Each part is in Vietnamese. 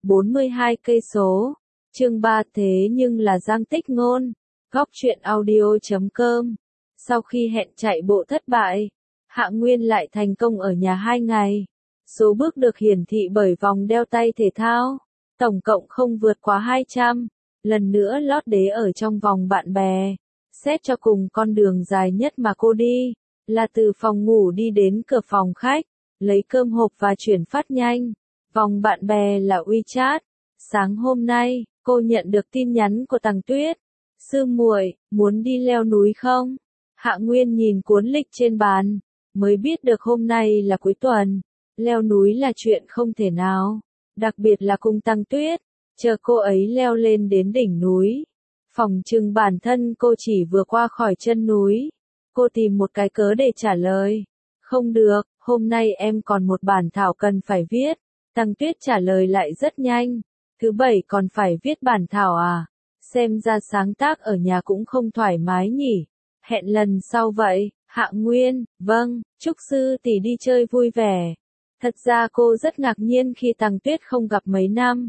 42 cây số. Chương 3 thế nhưng là Giang Tích Ngôn. Góc truyện audio.com. Sau khi hẹn chạy bộ thất bại, Hạ Nguyên lại thành công ở nhà 2 ngày. Số bước được hiển thị bởi vòng đeo tay thể thao, tổng cộng không vượt quá 200. Lần nữa lót đế ở trong vòng bạn bè. Xét cho cùng con đường dài nhất mà cô đi, là từ phòng ngủ đi đến cửa phòng khách, lấy cơm hộp và chuyển phát nhanh. Vòng bạn bè là WeChat. Sáng hôm nay, cô nhận được tin nhắn của Tằng Tuyết. Sư muội, muốn đi leo núi không? Hạ Nguyên nhìn cuốn lịch trên bàn, mới biết được hôm nay là cuối tuần. Leo núi là chuyện không thể nào, đặc biệt là cùng Tằng Tuyết. Chờ cô ấy leo lên đến đỉnh núi, phỏng chừng bản thân cô chỉ vừa qua khỏi chân núi. Cô tìm một cái cớ để trả lời. Không được, hôm nay em còn một bản thảo cần phải viết. Tằng Tuyết trả lời lại rất nhanh. Thứ bảy còn phải viết bản thảo à? Xem ra sáng tác ở nhà cũng không thoải mái nhỉ. Hẹn lần sau vậy. Hạ Nguyên, vâng, chúc sư tỷ đi chơi vui vẻ. Thật ra cô rất ngạc nhiên khi Tằng Tuyết không gặp mấy năm,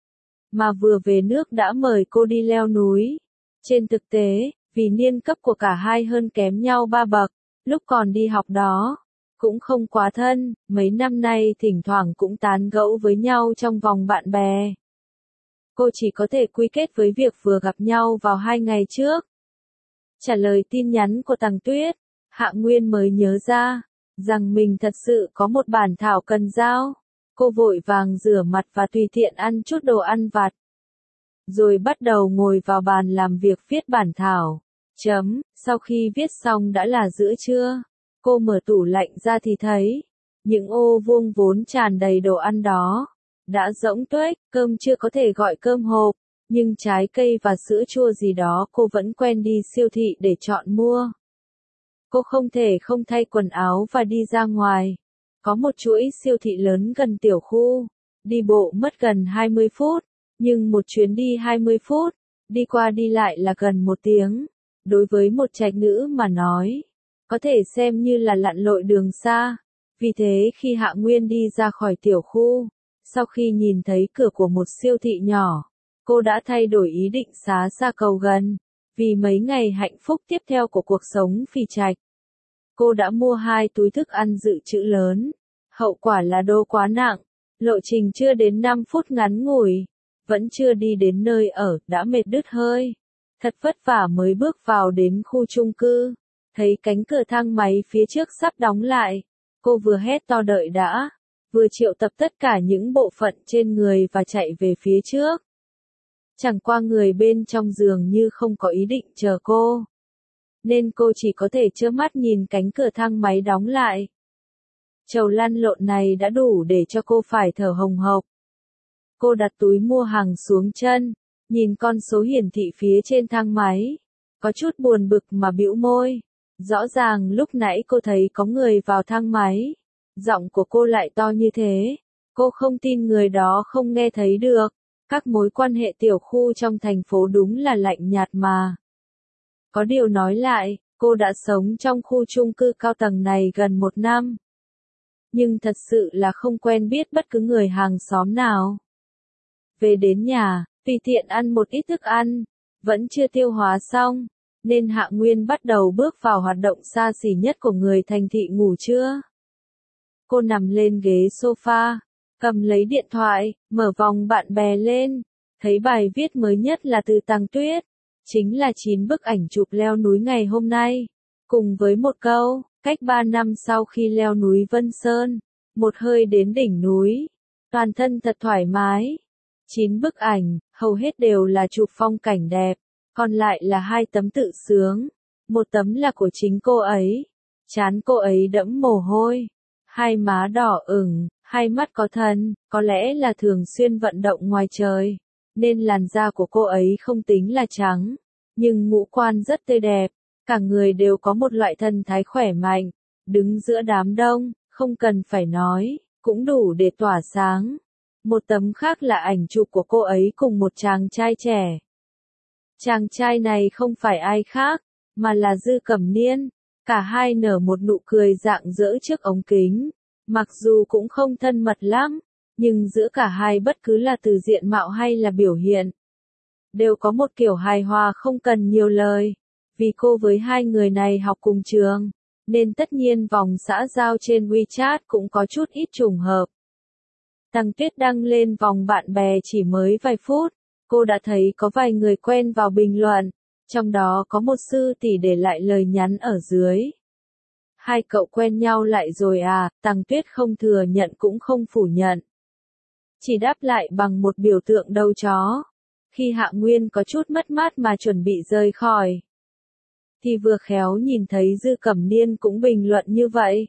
mà vừa về nước đã mời cô đi leo núi. Trên thực tế, vì niên cấp của cả hai hơn kém nhau 3 bậc, lúc còn đi học đó, cũng không quá thân, mấy năm nay thỉnh thoảng cũng tán gẫu với nhau trong vòng bạn bè. Cô chỉ có thể quy kết với việc vừa gặp nhau vào 2 ngày trước. Trả lời tin nhắn của Tằng Tuyết, Hạ Nguyên mới nhớ ra, rằng mình thật sự có một bản thảo cần giao. Cô vội vàng rửa mặt và tùy tiện ăn chút đồ ăn vặt, rồi bắt đầu ngồi vào bàn làm việc viết bản thảo. Sau khi viết xong đã là giữa trưa. Cô mở tủ lạnh ra thì thấy, những ô vuông vốn tràn đầy đồ ăn đó đã rỗng tuếch. Cơm chưa có thể gọi cơm hộp, nhưng trái cây và sữa chua gì đó cô vẫn quen đi siêu thị để chọn mua. Cô không thể không thay quần áo và đi ra ngoài. Có một chuỗi siêu thị lớn gần tiểu khu, đi bộ mất gần 20 phút, nhưng một chuyến đi 20 phút, đi qua đi lại là gần 1 tiếng. Đối với một trạch nữ mà nói, có thể xem như là lặn lội đường xa. Vì thế khi Hạ Nguyên đi ra khỏi tiểu khu, sau khi nhìn thấy cửa của một siêu thị nhỏ, cô đã thay đổi ý định xá ra cầu gần. Vì mấy ngày hạnh phúc tiếp theo của cuộc sống phì trạch, cô đã mua 2 túi thức ăn dự trữ lớn. Hậu quả là đô quá nặng, lộ trình chưa đến 5 phút ngắn ngủi, vẫn chưa đi đến nơi ở, đã mệt đứt hơi. Thật vất vả mới bước vào đến khu chung cư, thấy cánh cửa thang máy phía trước sắp đóng lại. Cô vừa hét to đợi đã, vừa triệu tập tất cả những bộ phận trên người và chạy về phía trước. Chẳng qua người bên trong giường như không có ý định chờ cô, nên cô chỉ có thể trơ mắt nhìn cánh cửa thang máy đóng lại. Trầu lăn lộn này đã đủ để cho cô phải thở hồng hộc. Cô đặt túi mua hàng xuống chân, nhìn con số hiển thị phía trên thang máy, có chút buồn bực mà bĩu môi. Rõ ràng lúc nãy cô thấy có người vào thang máy, giọng của cô lại to như thế. Cô không tin người đó không nghe thấy được. Các mối quan hệ tiểu khu trong thành phố đúng là lạnh nhạt mà. Có điều nói lại, cô đã sống trong khu chung cư cao tầng này gần 1 năm. Nhưng thật sự là không quen biết bất cứ người hàng xóm nào. Về đến nhà, tùy tiện ăn một ít thức ăn, vẫn chưa tiêu hóa xong, nên Hạ Nguyên bắt đầu bước vào hoạt động xa xỉ nhất của người thành thị ngủ trưa. Cô nằm lên ghế sofa, cầm lấy điện thoại, mở vòng bạn bè lên, thấy bài viết mới nhất là từ Tằng Tuyết, chính là 9 bức ảnh chụp leo núi ngày hôm nay, cùng với một câu, cách 3 năm sau khi leo núi Vân Sơn, một hơi đến đỉnh núi, toàn thân thật thoải mái. 9 bức ảnh, hầu hết đều là chụp phong cảnh đẹp, còn lại là 2 tấm tự sướng, một tấm là của chính cô ấy, trán cô ấy đẫm mồ hôi, 2 má đỏ ửng, 2 mắt có thần, có lẽ là thường xuyên vận động ngoài trời, nên làn da của cô ấy không tính là trắng, nhưng ngũ quan rất tươi đẹp, cả người đều có một loại thần thái khỏe mạnh, đứng giữa đám đông, không cần phải nói, cũng đủ để tỏa sáng. Một tấm khác là ảnh chụp của cô ấy cùng một chàng trai trẻ. Chàng trai này không phải ai khác, mà là Dư Cẩm Niên. Cả hai nở một nụ cười rạng rỡ trước ống kính, mặc dù cũng không thân mật lắm, nhưng giữa cả hai bất cứ là từ diện mạo hay là biểu hiện, đều có một kiểu hài hòa không cần nhiều lời. Vì cô với hai người này học cùng trường, nên tất nhiên vòng xã giao trên WeChat cũng có chút ít trùng hợp. Tăng Tuyết đăng lên vòng bạn bè chỉ mới vài phút, cô đã thấy có vài người quen vào bình luận, trong đó có một sư tỷ để lại lời nhắn ở dưới. Hai cậu quen nhau lại rồi à? Tăng Tuyết không thừa nhận cũng không phủ nhận, chỉ đáp lại bằng một biểu tượng đầu chó. Khi Hạ Nguyên có chút mất mát mà chuẩn bị rời khỏi, thì vừa khéo nhìn thấy Dư Cẩm Niên cũng bình luận như vậy.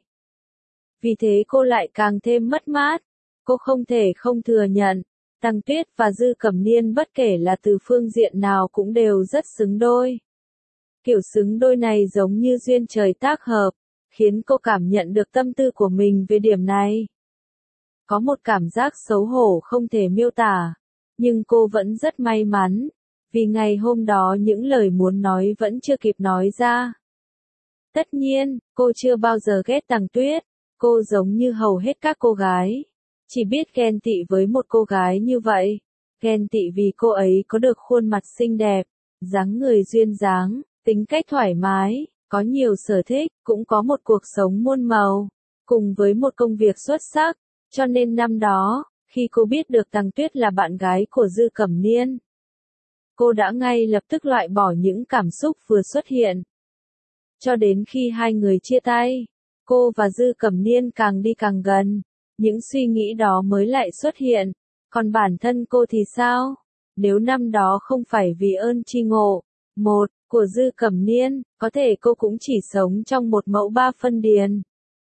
Vì thế cô lại càng thêm mất mát. Cô không thể không thừa nhận, Tăng Tuyết và Dư Cẩm Niên bất kể là từ phương diện nào cũng đều rất xứng đôi. Kiểu xứng đôi này giống như duyên trời tác hợp, khiến cô cảm nhận được tâm tư của mình về điểm này. Có một cảm giác xấu hổ không thể miêu tả, nhưng cô vẫn rất may mắn, vì ngày hôm đó những lời muốn nói vẫn chưa kịp nói ra. Tất nhiên, cô chưa bao giờ ghét Tăng Tuyết, cô giống như hầu hết các cô gái, chỉ biết ghen tị với một cô gái như vậy, ghen tị vì cô ấy có được khuôn mặt xinh đẹp, dáng người duyên dáng, tính cách thoải mái, có nhiều sở thích, cũng có một cuộc sống muôn màu, cùng với một công việc xuất sắc, cho nên năm đó, khi cô biết được Tăng Tuyết là bạn gái của Dư Cẩm Niên, cô đã ngay lập tức loại bỏ những cảm xúc vừa xuất hiện. Cho đến khi hai người chia tay, cô và Dư Cẩm Niên càng đi càng gần, những suy nghĩ đó mới lại xuất hiện. Còn bản thân cô thì sao? Nếu năm đó không phải vì ơn tri ngộ, một, của Dư Cẩm Niên, có thể cô cũng chỉ sống trong một mẫu ba phân điền.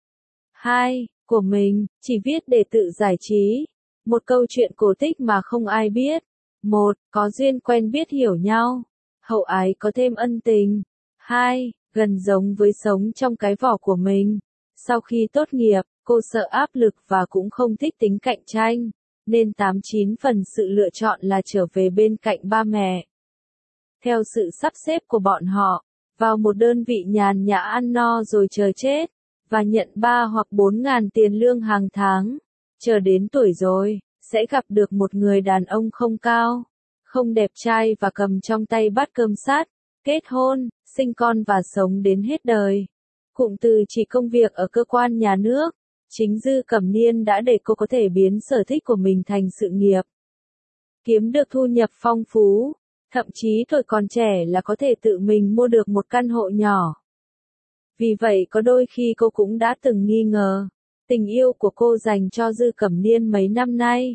Hai, của mình, chỉ viết để tự giải trí. Một câu chuyện cổ tích mà không ai biết. Một, có duyên quen biết hiểu nhau. Hậu ái có thêm ân tình. Hai, gần giống với sống trong cái vỏ của mình. Sau khi tốt nghiệp, cô sợ áp lực và cũng không thích tính cạnh tranh, nên 89 phần sự lựa chọn là trở về bên cạnh ba mẹ. Theo sự sắp xếp của bọn họ, vào một đơn vị nhàn nhã ăn no rồi chờ chết, và nhận 3 hoặc 4 ngàn tiền lương hàng tháng. Chờ đến tuổi rồi, sẽ gặp được một người đàn ông không cao, không đẹp trai và cầm trong tay bát cơm sắt, kết hôn, sinh con và sống đến hết đời. Cụm từ chỉ công việc ở cơ quan nhà nước, chính Dư Cẩm Niên đã để cô có thể biến sở thích của mình thành sự nghiệp. Kiếm được thu nhập phong phú, thậm chí tuổi còn trẻ là có thể tự mình mua được một căn hộ nhỏ. Vì vậy có đôi khi cô cũng đã từng nghi ngờ, tình yêu của cô dành cho Dư Cẩm Niên mấy năm nay,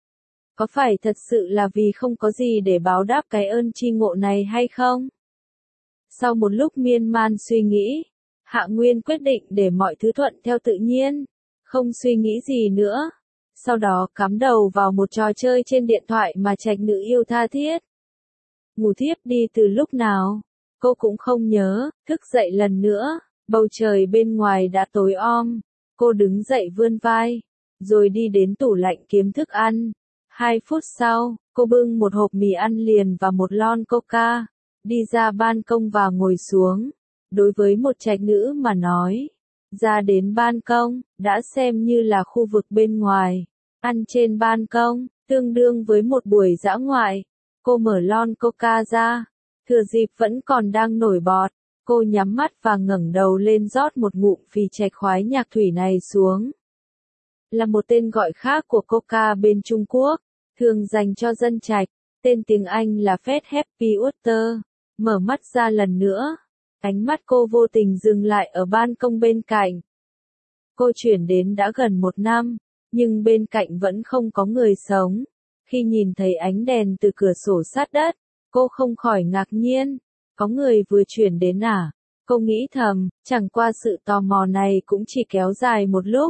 có phải thật sự là vì không có gì để báo đáp cái ơn tri ngộ này hay không? Sau một lúc miên man suy nghĩ, Hạ Nguyên quyết định để mọi thứ thuận theo tự nhiên, không suy nghĩ gì nữa. Sau đó cắm đầu vào một trò chơi trên điện thoại mà trạch nữ yêu tha thiết. Ngủ thiếp đi từ lúc nào, cô cũng không nhớ, thức dậy lần nữa, bầu trời bên ngoài đã tối om. Cô đứng dậy vươn vai, rồi đi đến tủ lạnh kiếm thức ăn. 2 phút sau, cô bưng một hộp mì ăn liền và một lon coca, đi ra ban công và ngồi xuống. Đối với một trạch nữ mà nói, ra đến ban công, đã xem như là khu vực bên ngoài. Ăn trên ban công, tương đương với một buổi dã ngoại. Cô mở lon coca ra, thừa dịp vẫn còn đang nổi bọt. Cô nhắm mắt và ngẩng đầu lên rót một ngụm phì trạch khoái nhạc thủy này xuống. Là một tên gọi khác của coca bên Trung Quốc, thường dành cho dân trạch. Tên tiếng Anh là Fat Happy Water. Mở mắt ra lần nữa. Ánh mắt cô vô tình dừng lại ở ban công bên cạnh. Cô chuyển đến đã gần 1 năm, nhưng bên cạnh vẫn không có người sống. Khi nhìn thấy ánh đèn từ cửa sổ sát đất, cô không khỏi ngạc nhiên. Có người vừa chuyển đến à? Cô nghĩ thầm, chẳng qua sự tò mò này cũng chỉ kéo dài một lúc.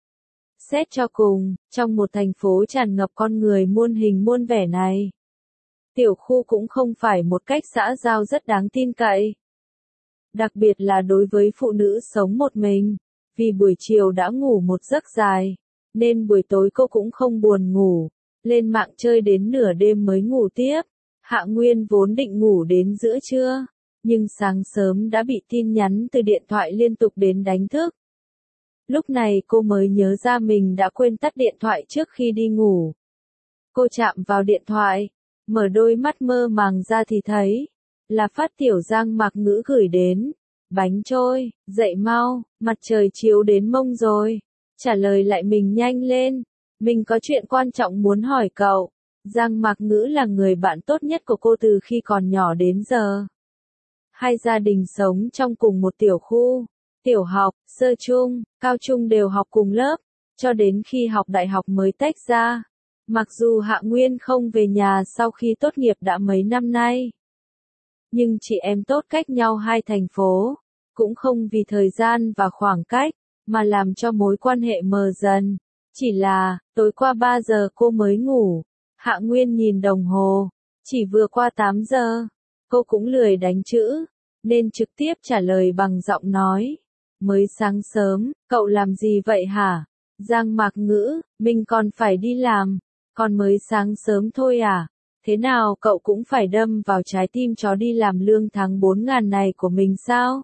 Xét cho cùng, trong một thành phố tràn ngập con người muôn hình muôn vẻ này, tiểu khu cũng không phải một cách xã giao rất đáng tin cậy. Đặc biệt là đối với phụ nữ sống một mình, vì buổi chiều đã ngủ một giấc dài, nên buổi tối cô cũng không buồn ngủ, lên mạng chơi đến nửa đêm mới ngủ tiếp. Hạ Nguyên vốn định ngủ đến giữa trưa, nhưng sáng sớm đã bị tin nhắn từ điện thoại liên tục đến đánh thức. Lúc này cô mới nhớ ra mình đã quên tắt điện thoại trước khi đi ngủ. Cô chạm vào điện thoại, mở đôi mắt mơ màng ra thì thấy là phát tiểu Giang Mạc Ngữ gửi đến. Bánh trôi, dậy mau, mặt trời chiếu đến mông rồi. Trả lời lại mình nhanh lên. Mình có chuyện quan trọng muốn hỏi cậu. Giang Mạc Ngữ là người bạn tốt nhất của cô từ khi còn nhỏ đến giờ. Hai gia đình sống trong cùng một tiểu khu. Tiểu học, sơ trung, cao trung đều học cùng lớp. Cho đến khi học đại học mới tách ra. Mặc dù Hạ Nguyên không về nhà sau khi tốt nghiệp đã mấy năm nay. Nhưng chị em tốt cách nhau hai thành phố. Cũng không vì thời gian và khoảng cách, mà làm cho mối quan hệ mờ dần. Chỉ là, tối qua 3 giờ cô mới ngủ. Hạ Nguyên nhìn đồng hồ. Chỉ vừa qua 8 giờ. Cô cũng lười đánh chữ. Nên trực tiếp trả lời bằng giọng nói. Mới sáng sớm, cậu làm gì vậy hả? Giang Mạc Ngữ, mình còn phải đi làm. Còn mới sáng sớm thôi à? Thế nào cậu cũng phải đâm vào trái tim chó đi làm lương tháng 4.000 này của mình sao?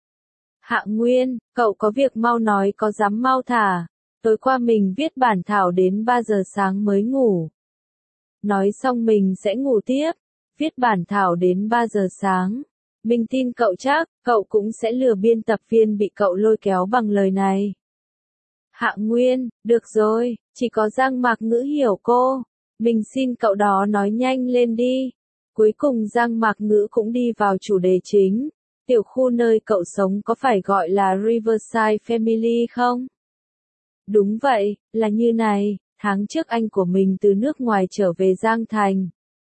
Hạ Nguyên, cậu có việc mau nói có dám mau thả. Tối qua mình viết bản thảo đến 3 giờ sáng mới ngủ. Nói xong mình sẽ ngủ tiếp. Viết bản thảo đến 3 giờ sáng. Mình tin cậu chắc, cậu cũng sẽ lừa biên tập viên bị cậu lôi kéo bằng lời này. Hạ Nguyên, được rồi, chỉ có Giang Mạc Ngữ hiểu cô. Mình xin cậu đó nói nhanh lên đi. Cuối cùng Giang Mạc Ngữ cũng đi vào chủ đề chính. Tiểu khu nơi cậu sống có phải gọi là Riverside Family không? Đúng vậy, là như này, tháng trước anh của mình từ nước ngoài trở về Giang Thành.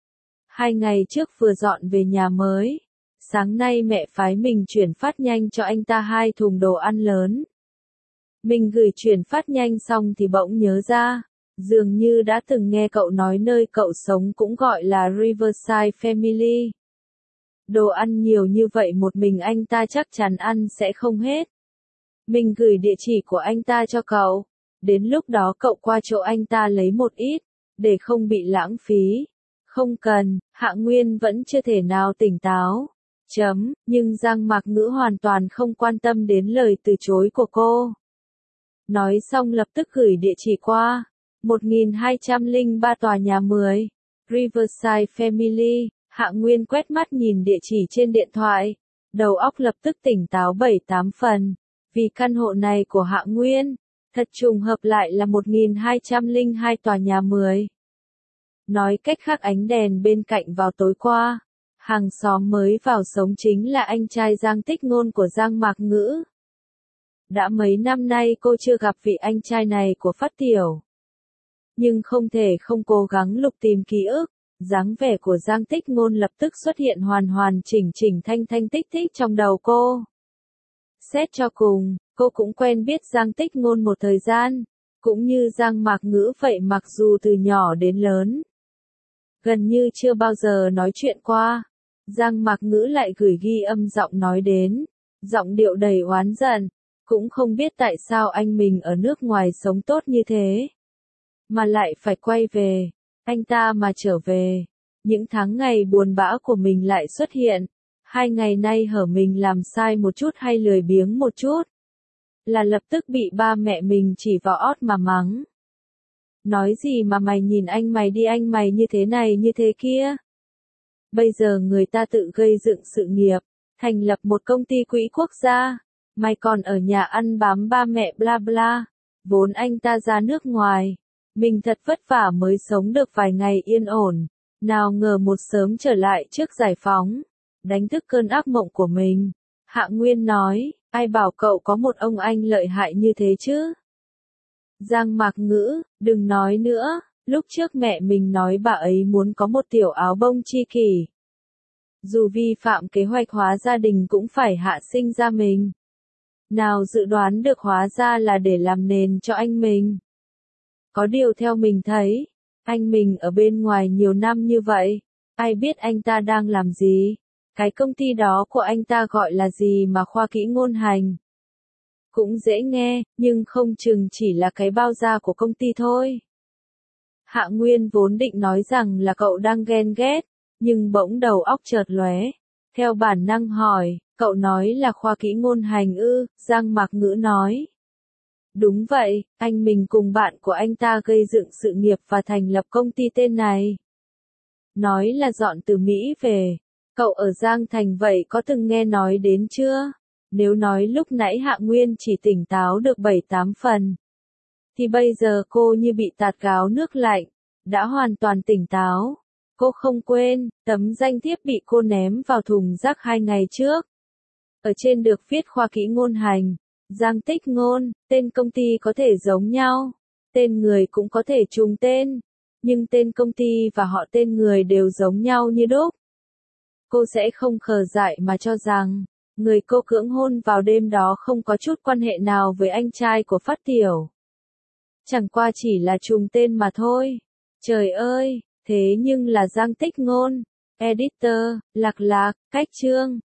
2 ngày trước vừa dọn về nhà mới. Sáng nay mẹ phái mình chuyển phát nhanh cho anh ta 2 thùng đồ ăn lớn. Mình gửi chuyển phát nhanh xong thì bỗng nhớ ra. Dường như đã từng nghe cậu nói nơi cậu sống cũng gọi là Riverside Family. Đồ ăn nhiều như vậy một mình anh ta chắc chắn ăn sẽ không hết. Mình gửi địa chỉ của anh ta cho cậu. Đến lúc đó cậu qua chỗ anh ta lấy một ít, để không bị lãng phí. Không cần, Hạ Nguyên vẫn chưa thể nào tỉnh táo. Nhưng Giang Mạc Ngữ hoàn toàn không quan tâm đến lời từ chối của cô. Nói xong lập tức gửi địa chỉ qua. 1203 tòa nhà 10. Riverside Family. Hạ Nguyên quét mắt nhìn địa chỉ trên điện thoại. Đầu óc lập tức tỉnh táo 7-8 phần. Vì căn hộ này của Hạ Nguyên. Thật trùng hợp lại là 1202 tòa nhà 10. Nói cách khác ánh đèn bên cạnh vào tối qua. Hàng xóm mới vào sống chính là anh trai Giang Tích Ngôn của Giang Mạc Ngữ. Đã mấy năm nay cô chưa gặp vị anh trai này của Phát Tiểu. Nhưng không thể không cố gắng lục tìm ký ức. Dáng vẻ của Giang Tích Ngôn lập tức xuất hiện hoàn hoàn chỉnh chỉnh thanh thanh tích tích trong đầu cô. Xét cho cùng, cô cũng quen biết Giang Tích Ngôn một thời gian. Cũng như Giang Mạc Ngữ vậy mặc dù từ nhỏ đến lớn. Gần như chưa bao giờ nói chuyện qua. Giang Mạc Ngữ lại gửi ghi âm giọng nói đến. Giọng điệu đầy oán giận. Cũng không biết tại sao anh mình ở nước ngoài sống tốt như thế. Mà lại phải quay về. Anh ta mà trở về. Những tháng ngày buồn bã của mình lại xuất hiện. 2 ngày nay hở mình làm sai một chút hay lười biếng một chút. Là lập tức bị ba mẹ mình chỉ vào ót mà mắng. Nói gì mà mày nhìn anh mày đi anh mày như thế này như thế kia. Bây giờ người ta tự gây dựng sự nghiệp. Thành lập một công ty quỹ quốc gia. Mày còn ở nhà ăn bám ba mẹ bla bla. Vốn anh ta ra nước ngoài. Mình thật vất vả mới sống được vài ngày yên ổn. Nào ngờ một sớm trở lại trước giải phóng. Đánh thức cơn ác mộng của mình. Hạ Nguyên nói, ai bảo cậu có một ông anh lợi hại như thế chứ? Giang Mạc Ngữ, đừng nói nữa. Lúc trước mẹ mình nói bà ấy muốn có một tiểu áo bông chi kỷ. Dù vi phạm kế hoạch hóa gia đình cũng phải hạ sinh ra mình. Nào dự đoán được hóa ra là để làm nền cho anh mình. Có điều theo mình thấy, anh mình ở bên ngoài nhiều năm như vậy, ai biết anh ta đang làm gì? Cái công ty đó của anh ta gọi là gì mà khoa kỹ ngôn hành? Cũng dễ nghe, nhưng không chừng chỉ là cái bao da của công ty thôi. Hạ Nguyên vốn định nói rằng là cậu đang ghen ghét, nhưng bỗng đầu óc chợt lóe. Theo bản năng hỏi, cậu nói là khoa kỹ ngôn hành ư? Giang Mạc Ngữ nói. Đúng vậy, anh mình cùng bạn của anh ta gây dựng sự nghiệp và thành lập công ty tên này. Nói là dọn từ Mỹ về. Cậu ở Giang Thành vậy có từng nghe nói đến chưa? Nếu nói lúc nãy Hạ Nguyên chỉ tỉnh táo được 7-8 phần, thì bây giờ cô như bị tạt gáo nước lạnh, đã hoàn toàn tỉnh táo. Cô không quên, tấm danh thiếp bị cô ném vào thùng rác 2 ngày trước. Ở trên được viết khoa kỹ ngôn hành, Giang Tích Ngôn, tên công ty có thể giống nhau, tên người cũng có thể trùng tên, nhưng tên công ty và họ tên người đều giống nhau như đúc. Cô sẽ không khờ dại mà cho rằng, người cô cưỡng hôn vào đêm đó không có chút quan hệ nào với anh trai của Phát Tiểu. Chẳng qua chỉ là trùng tên mà thôi. Trời ơi, thế nhưng là Giang Tích Ngôn. Editor, Lạc Lạc, Cách Chương.